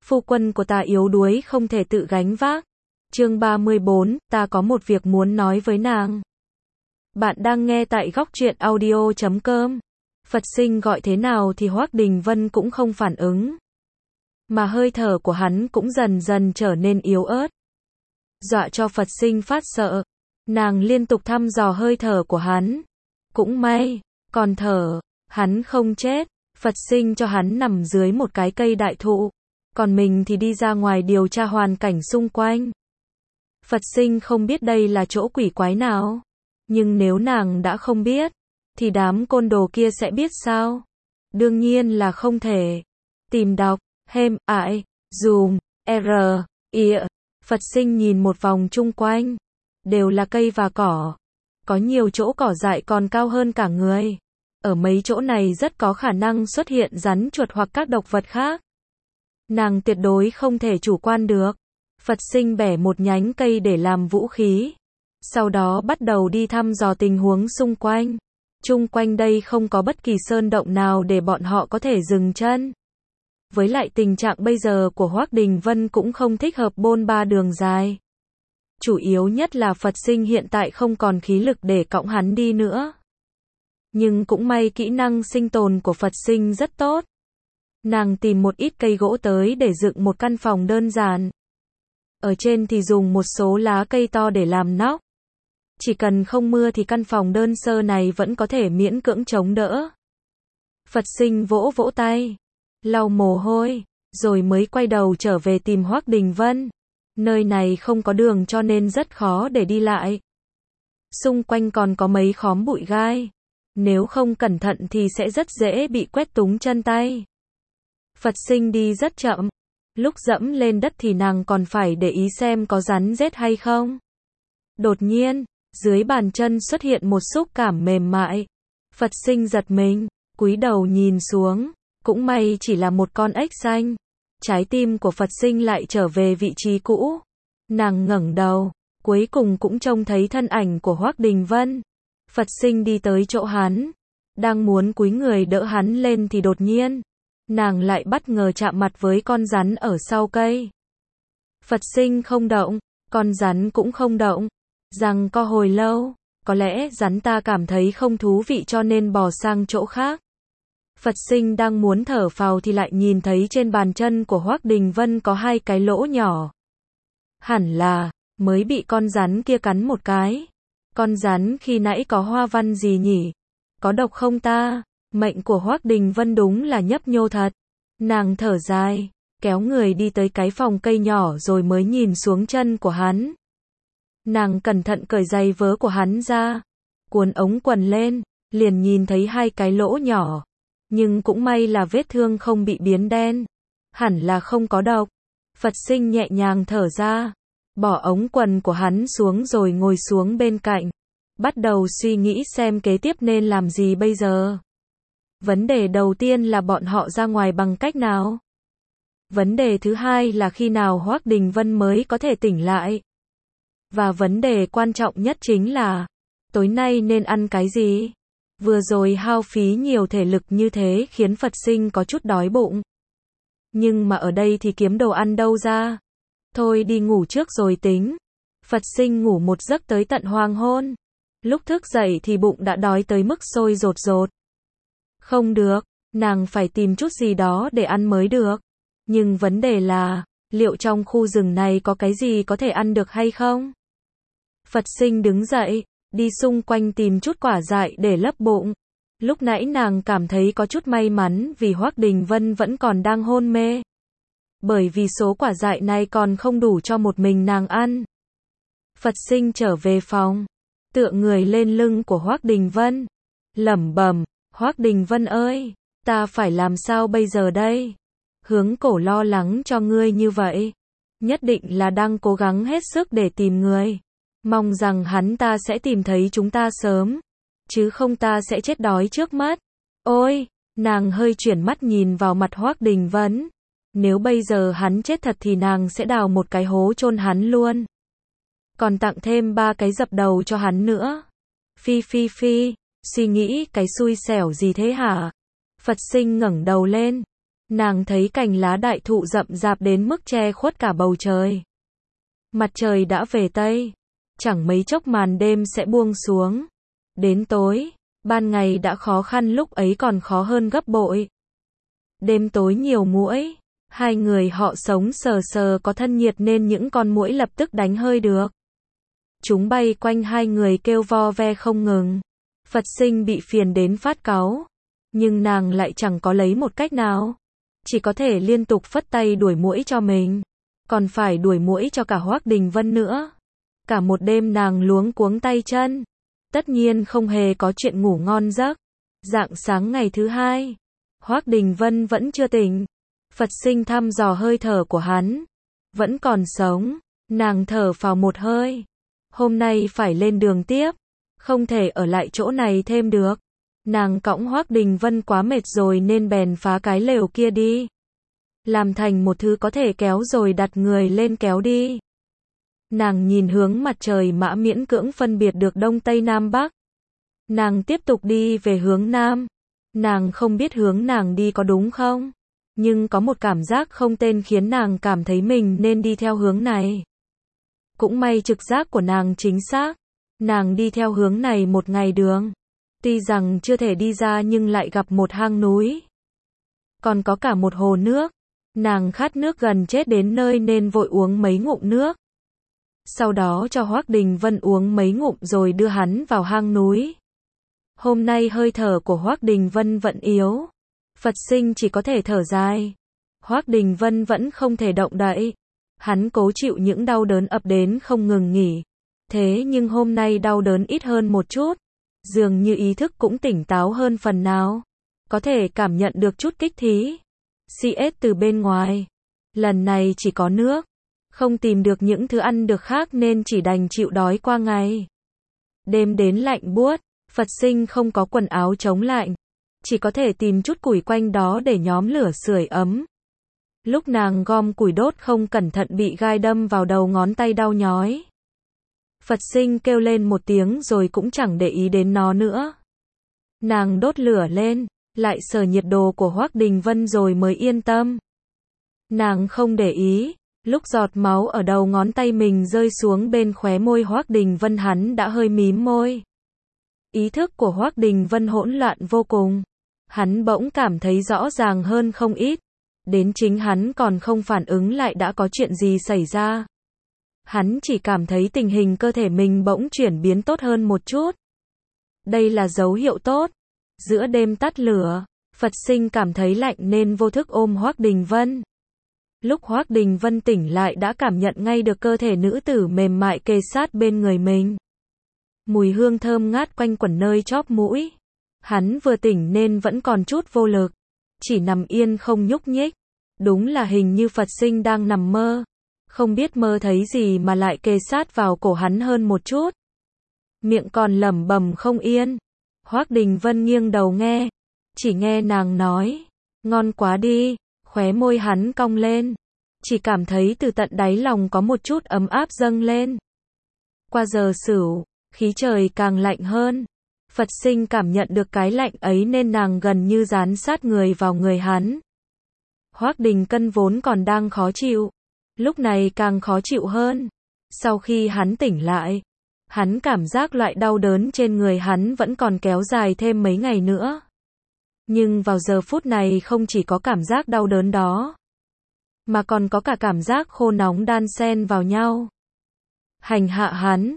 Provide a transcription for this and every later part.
Phu quân của ta yếu đuối không thể tự gánh vác. Chương 34, ta có một việc muốn nói với nàng. Bạn đang nghe tại Góc Truyện Audio.com. Phật Sinh gọi thế nào thì Hoắc Đình Vân cũng không phản ứng. Mà hơi thở của hắn cũng dần dần trở nên yếu ớt. Dọa cho Phật Sinh phát sợ. Nàng liên tục thăm dò hơi thở của hắn. Cũng may, còn thở, hắn không chết. Phật Sinh cho hắn nằm dưới một cái cây đại thụ. Còn mình thì đi ra ngoài điều tra hoàn cảnh xung quanh. Phật Sinh không biết đây là chỗ quỷ quái nào. Nhưng nếu nàng đã không biết, thì đám côn đồ kia sẽ biết sao? Đương nhiên là không thể. Tìm đọc, hem, ải, dùm, r, i. Phật Sinh nhìn một vòng chung quanh. Đều là cây và cỏ. Có nhiều chỗ cỏ dại còn cao hơn cả người. Ở mấy chỗ này rất có khả năng xuất hiện rắn chuột hoặc các độc vật khác. Nàng tuyệt đối không thể chủ quan được. Phật Sinh bẻ một nhánh cây để làm vũ khí. Sau đó bắt đầu đi thăm dò tình huống xung quanh. Chung quanh đây không có bất kỳ sơn động nào để bọn họ có thể dừng chân. Với lại tình trạng bây giờ của Hoắc Đình Vân cũng không thích hợp bôn ba đường dài. Chủ yếu nhất là Phật Sinh hiện tại không còn khí lực để cõng hắn đi nữa. Nhưng cũng may kỹ năng sinh tồn của Phật Sinh rất tốt. Nàng tìm một ít cây gỗ tới để dựng một căn phòng đơn giản. Ở trên thì dùng một số lá cây to để làm nóc. Chỉ cần không mưa thì căn phòng đơn sơ này vẫn có thể miễn cưỡng chống đỡ. Phật Sinh vỗ vỗ tay, lau mồ hôi, rồi mới quay đầu trở về tìm Hoắc Đình Vân. Nơi này không có đường cho nên rất khó để đi lại. Xung quanh còn có mấy khóm bụi gai. Nếu không cẩn thận thì sẽ rất dễ bị quét túng chân tay. Phật Sinh đi rất chậm. Lúc dẫm lên đất thì nàng còn phải để ý xem có rắn rết hay không. Đột nhiên, dưới bàn chân xuất hiện một xúc cảm mềm mại. Phật Sinh giật mình, cúi đầu nhìn xuống. Cũng may chỉ là một con ếch xanh. Trái tim của Phật Sinh lại trở về vị trí cũ. Nàng ngẩng đầu, cuối cùng cũng trông thấy thân ảnh của Hoắc Đình Vân. Phật Sinh đi tới chỗ hắn. Đang muốn cúi người đỡ hắn lên thì đột nhiên, nàng lại bất ngờ chạm mặt với con rắn ở sau cây. Phật Sinh không động, con rắn cũng không động. Giằng co hồi lâu, có lẽ rắn ta cảm thấy không thú vị cho nên bò sang chỗ khác. Phật Sinh đang muốn thở phào thì lại nhìn thấy trên bàn chân của Hoắc Đình Vân có hai cái lỗ nhỏ. Hẳn là, mới bị con rắn kia cắn một cái. Con rắn khi nãy có hoa văn gì nhỉ? Có độc không ta? Mệnh của Hoắc Đình Vân đúng là nhấp nhô thật. Nàng thở dài, kéo người đi tới cái phòng cây nhỏ rồi mới nhìn xuống chân của hắn. Nàng cẩn thận cởi giày vớ của hắn ra, cuốn ống quần lên, liền nhìn thấy hai cái lỗ nhỏ. Nhưng cũng may là vết thương không bị biến đen. Hẳn là không có độc. Phật Sinh nhẹ nhàng thở ra, bỏ ống quần của hắn xuống rồi ngồi xuống bên cạnh. Bắt đầu suy nghĩ xem kế tiếp nên làm gì bây giờ. Vấn đề đầu tiên là bọn họ ra ngoài bằng cách nào? Vấn đề thứ hai là khi nào Hoắc Đình Vân mới có thể tỉnh lại? Và vấn đề quan trọng nhất chính là, tối nay nên ăn cái gì? Vừa rồi hao phí nhiều thể lực như thế khiến Phật Sinh có chút đói bụng. Nhưng mà ở đây thì kiếm đồ ăn đâu ra? Thôi đi ngủ trước rồi tính. Phật Sinh ngủ một giấc tới tận hoàng hôn. Lúc thức dậy thì bụng đã đói tới mức sôi rột rột. Không được, nàng phải tìm chút gì đó để ăn mới được. Nhưng vấn đề là, liệu trong khu rừng này có cái gì có thể ăn được hay không? Phật Sinh đứng dậy, đi xung quanh tìm chút quả dại để lấp bụng. Lúc nãy nàng cảm thấy có chút may mắn vì Hoắc Đình Vân vẫn còn đang hôn mê. Bởi vì số quả dại này còn không đủ cho một mình nàng ăn. Phật Sinh trở về phòng, tựa người lên lưng của Hoắc Đình Vân, lẩm bẩm, Hoắc Đình Vân ơi, ta phải làm sao bây giờ đây? Hướng Cổ lo lắng cho ngươi như vậy, nhất định là đang cố gắng hết sức để tìm người. Mong rằng hắn ta sẽ tìm thấy chúng ta sớm, chứ không ta sẽ chết đói trước mắt. Ôi, nàng hơi chuyển mắt nhìn vào mặt Hoắc Đình Vân. Nếu bây giờ hắn chết thật thì nàng sẽ đào một cái hố chôn hắn luôn. Còn tặng thêm 3 cái dập đầu cho hắn nữa. Phi phi phi, suy nghĩ cái xui xẻo gì thế hả? Phật Sinh ngẩng đầu lên, Nàng thấy cành lá đại thụ rậm rạp đến mức che khuất cả bầu trời. Mặt trời đã về Tây. Chẳng mấy chốc màn đêm sẽ buông xuống. Đến tối, ban ngày đã khó khăn lúc ấy còn khó hơn gấp bội. Đêm tối nhiều muỗi. Hai người họ sống sờ sờ có thân nhiệt nên những con muỗi lập tức đánh hơi được. Chúng bay quanh hai người kêu vo ve không ngừng. Phật Sinh bị phiền đến phát cáu. Nhưng nàng lại chẳng có lấy một cách nào. Chỉ có thể liên tục phất tay đuổi muỗi cho mình. Còn phải đuổi muỗi cho cả Hoắc Đình Vân nữa. Cả một đêm nàng luống cuống tay chân. Tất nhiên không hề có chuyện ngủ ngon giấc. Rạng sáng ngày thứ hai, Hoắc Đình Vân vẫn chưa tỉnh. Phật Sinh thăm dò hơi thở của hắn. Vẫn còn sống. Nàng thở phào một hơi. Hôm nay phải lên đường tiếp. Không thể ở lại chỗ này thêm được. Nàng cõng Hoắc Đình Vân quá mệt rồi nên bèn phá cái lều kia đi. Làm thành một thứ có thể kéo rồi đặt người lên kéo đi. Nàng nhìn hướng mặt trời mã miễn cưỡng phân biệt được đông tây nam bắc. Nàng tiếp tục đi về hướng nam. Nàng không biết hướng nàng đi có đúng không? Nhưng có một cảm giác không tên khiến nàng cảm thấy mình nên đi theo hướng này. Cũng may trực giác của nàng chính xác. Nàng đi theo hướng này một ngày đường. Tuy rằng chưa thể đi ra nhưng lại gặp một hang núi. Còn có cả một hồ nước. Nàng khát nước gần chết đến nơi nên vội uống mấy ngụm nước. Sau đó cho Hoắc Đình Vân uống mấy ngụm rồi đưa hắn vào hang núi. Hôm nay hơi thở của Hoắc Đình Vân vẫn yếu. Phật Sinh chỉ có thể thở dài. Hoắc Đình Vân vẫn không thể động đậy. Hắn cố chịu những đau đớn ập đến không ngừng nghỉ. Thế nhưng hôm nay đau đớn ít hơn một chút. Dường như ý thức cũng tỉnh táo hơn phần nào. Có thể cảm nhận được chút kích thí. CS từ bên ngoài. Lần này chỉ có nước. Không tìm được những thứ ăn được khác nên chỉ đành chịu đói qua ngày. Đêm đến lạnh buốt. Phật Sinh không có quần áo chống lạnh. Chỉ có thể tìm chút củi quanh đó để nhóm lửa sưởi ấm. Lúc nàng gom củi đốt không cẩn thận bị gai đâm vào đầu ngón tay đau nhói. Phật Sinh kêu lên một tiếng rồi cũng chẳng để ý đến nó nữa. Nàng đốt lửa lên, lại sờ nhiệt độ của Hoắc Đình Vân rồi mới yên tâm. Nàng không để ý, lúc giọt máu ở đầu ngón tay mình rơi xuống bên khóe môi Hoắc Đình Vân hắn đã hơi mím môi. Ý thức của Hoắc Đình Vân hỗn loạn vô cùng. Hắn bỗng cảm thấy rõ ràng hơn không ít. Đến chính hắn còn không phản ứng lại đã có chuyện gì xảy ra. Hắn chỉ cảm thấy tình hình cơ thể mình bỗng chuyển biến tốt hơn một chút. Đây là dấu hiệu tốt. Giữa đêm tắt lửa, Phật Sinh cảm thấy lạnh nên vô thức ôm Hoắc Đình Vân. Lúc Hoắc Đình Vân tỉnh lại đã cảm nhận ngay được cơ thể nữ tử mềm mại kề sát bên người mình. Mùi hương thơm ngát quanh quẩn nơi chóp mũi. Hắn vừa tỉnh nên vẫn còn chút vô lực. Chỉ nằm yên không nhúc nhích. Đúng là hình như Phật Sinh đang nằm mơ. Không biết mơ thấy gì mà lại kề sát vào cổ hắn hơn một chút. Miệng còn lẩm bẩm không yên. Hoắc Đình Vân nghiêng đầu nghe. Chỉ nghe nàng nói. Ngon quá đi. Khóe môi hắn cong lên. Chỉ cảm thấy từ tận đáy lòng có một chút ấm áp dâng lên. Qua giờ Sửu, khí trời càng lạnh hơn. Phật Sinh cảm nhận được cái lạnh ấy nên nàng gần như dán sát người vào người hắn. Hoắc Đình Cân vốn còn đang khó chịu. Lúc này càng khó chịu hơn. Sau khi hắn tỉnh lại, hắn cảm giác loại đau đớn trên người hắn vẫn còn kéo dài thêm mấy ngày nữa. Nhưng vào giờ phút này không chỉ có cảm giác đau đớn đó, mà còn có cả cảm giác khô nóng đan xen vào nhau. Hành hạ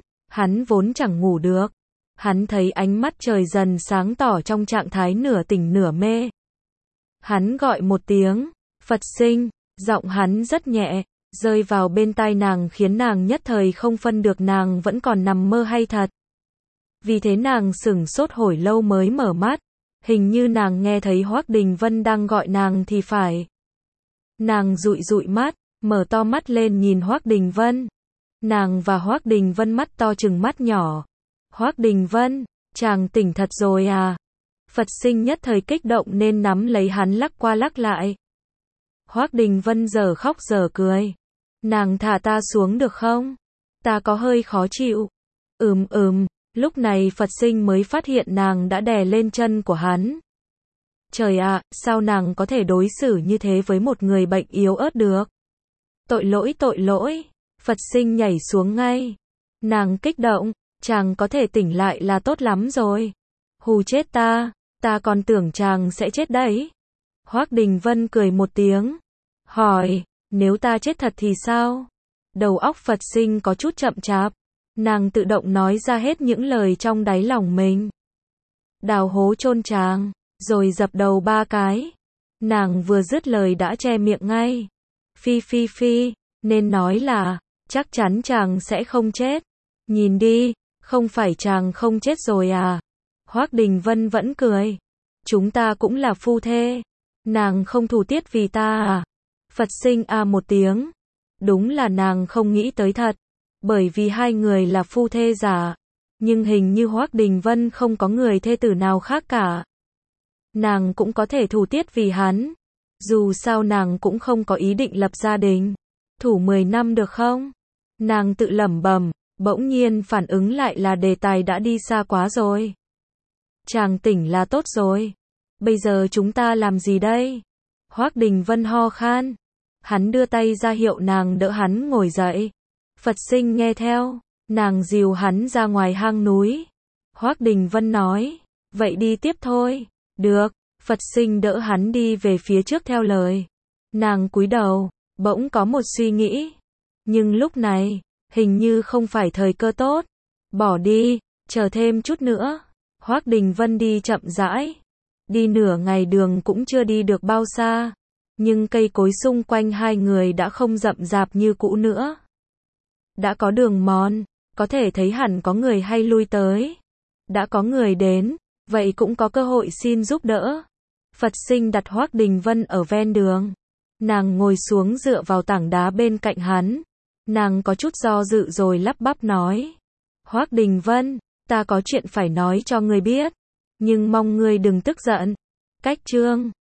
hắn vốn chẳng ngủ được. Hắn thấy ánh mắt trời dần sáng tỏ trong trạng thái nửa tỉnh nửa mê. Hắn gọi một tiếng, Phật Sinh, giọng hắn rất nhẹ, rơi vào bên tai nàng khiến nàng nhất thời không phân được nàng vẫn còn nằm mơ hay thật. Vì thế nàng sửng sốt hồi lâu mới mở mắt, hình như nàng nghe thấy Hoắc Đình Vân đang gọi nàng thì phải. Nàng dụi dụi mắt, mở to mắt lên nhìn Hoắc Đình Vân. Nàng và Hoắc Đình Vân mắt to chừng mắt nhỏ. Hoắc Đình Vân, chàng tỉnh thật rồi à? Phật Sinh nhất thời kích động nên nắm lấy hắn lắc qua lắc lại. Hoắc Đình Vân giờ khóc giờ cười. Nàng thả ta xuống được không? Ta có hơi khó chịu. Lúc này Phật Sinh mới phát hiện nàng đã đè lên chân của hắn. Trời ạ, sao nàng có thể đối xử như thế với một người bệnh yếu ớt được? Tội lỗi. Phật sinh nhảy xuống ngay. Nàng kích động, chàng có thể tỉnh lại là tốt lắm rồi. Hù chết ta còn tưởng chàng sẽ chết đấy. Hoắc Đình Vân cười một tiếng, hỏi, nếu ta chết thật thì sao? Đầu óc Phật sinh có chút chậm chạp, nàng tự động nói ra hết những lời trong đáy lòng mình. Đào hố chôn chàng, rồi dập đầu 3 cái. Nàng vừa dứt lời đã che miệng ngay. Phi, nên nói là, chắc chắn chàng sẽ không chết. Nhìn đi, không phải chàng không chết rồi à? Hoắc Đình Vân vẫn cười. Chúng ta cũng là phu thê. Nàng không thủ tiết vì ta à? Phật sinh một tiếng. Đúng là nàng không nghĩ tới thật. Bởi vì hai người là phu thê giả. Nhưng hình như Hoắc Đình Vân không có người thê tử nào khác cả. Nàng cũng có thể thủ tiết vì hắn. Dù sao nàng cũng không có ý định lập gia đình. Thủ 10 năm được không? Nàng tự lẩm bẩm, bỗng nhiên phản ứng lại là đề tài đã đi xa quá rồi. Chàng tỉnh là tốt rồi. Bây giờ chúng ta làm gì đây? Hoắc Đình Vân ho khan. Hắn đưa tay ra hiệu nàng đỡ hắn ngồi dậy. Phật sinh nghe theo. Nàng dìu hắn ra ngoài hang núi. Hoắc Đình Vân nói, vậy đi tiếp thôi. Được. Phật sinh đỡ hắn đi về phía trước theo lời. Nàng cúi đầu, bỗng có một suy nghĩ. Nhưng lúc này, hình như không phải thời cơ tốt. Bỏ đi, chờ thêm chút nữa. Hoắc Đình Vân đi chậm rãi. Đi nửa ngày đường cũng chưa đi được bao xa. Nhưng cây cối xung quanh hai người đã không rậm rạp như cũ nữa. Đã có đường mòn, có thể thấy hẳn có người hay lui tới. Đã có người đến, vậy cũng có cơ hội xin giúp đỡ. Phật sinh đặt Hoắc Đình Vân ở ven đường. Nàng ngồi xuống dựa vào tảng đá bên cạnh hắn. Nàng có chút do dự rồi lắp bắp nói. Hoắc Đình Vân, ta có chuyện phải nói cho ngươi biết. Nhưng mong ngươi đừng tức giận. Cách chương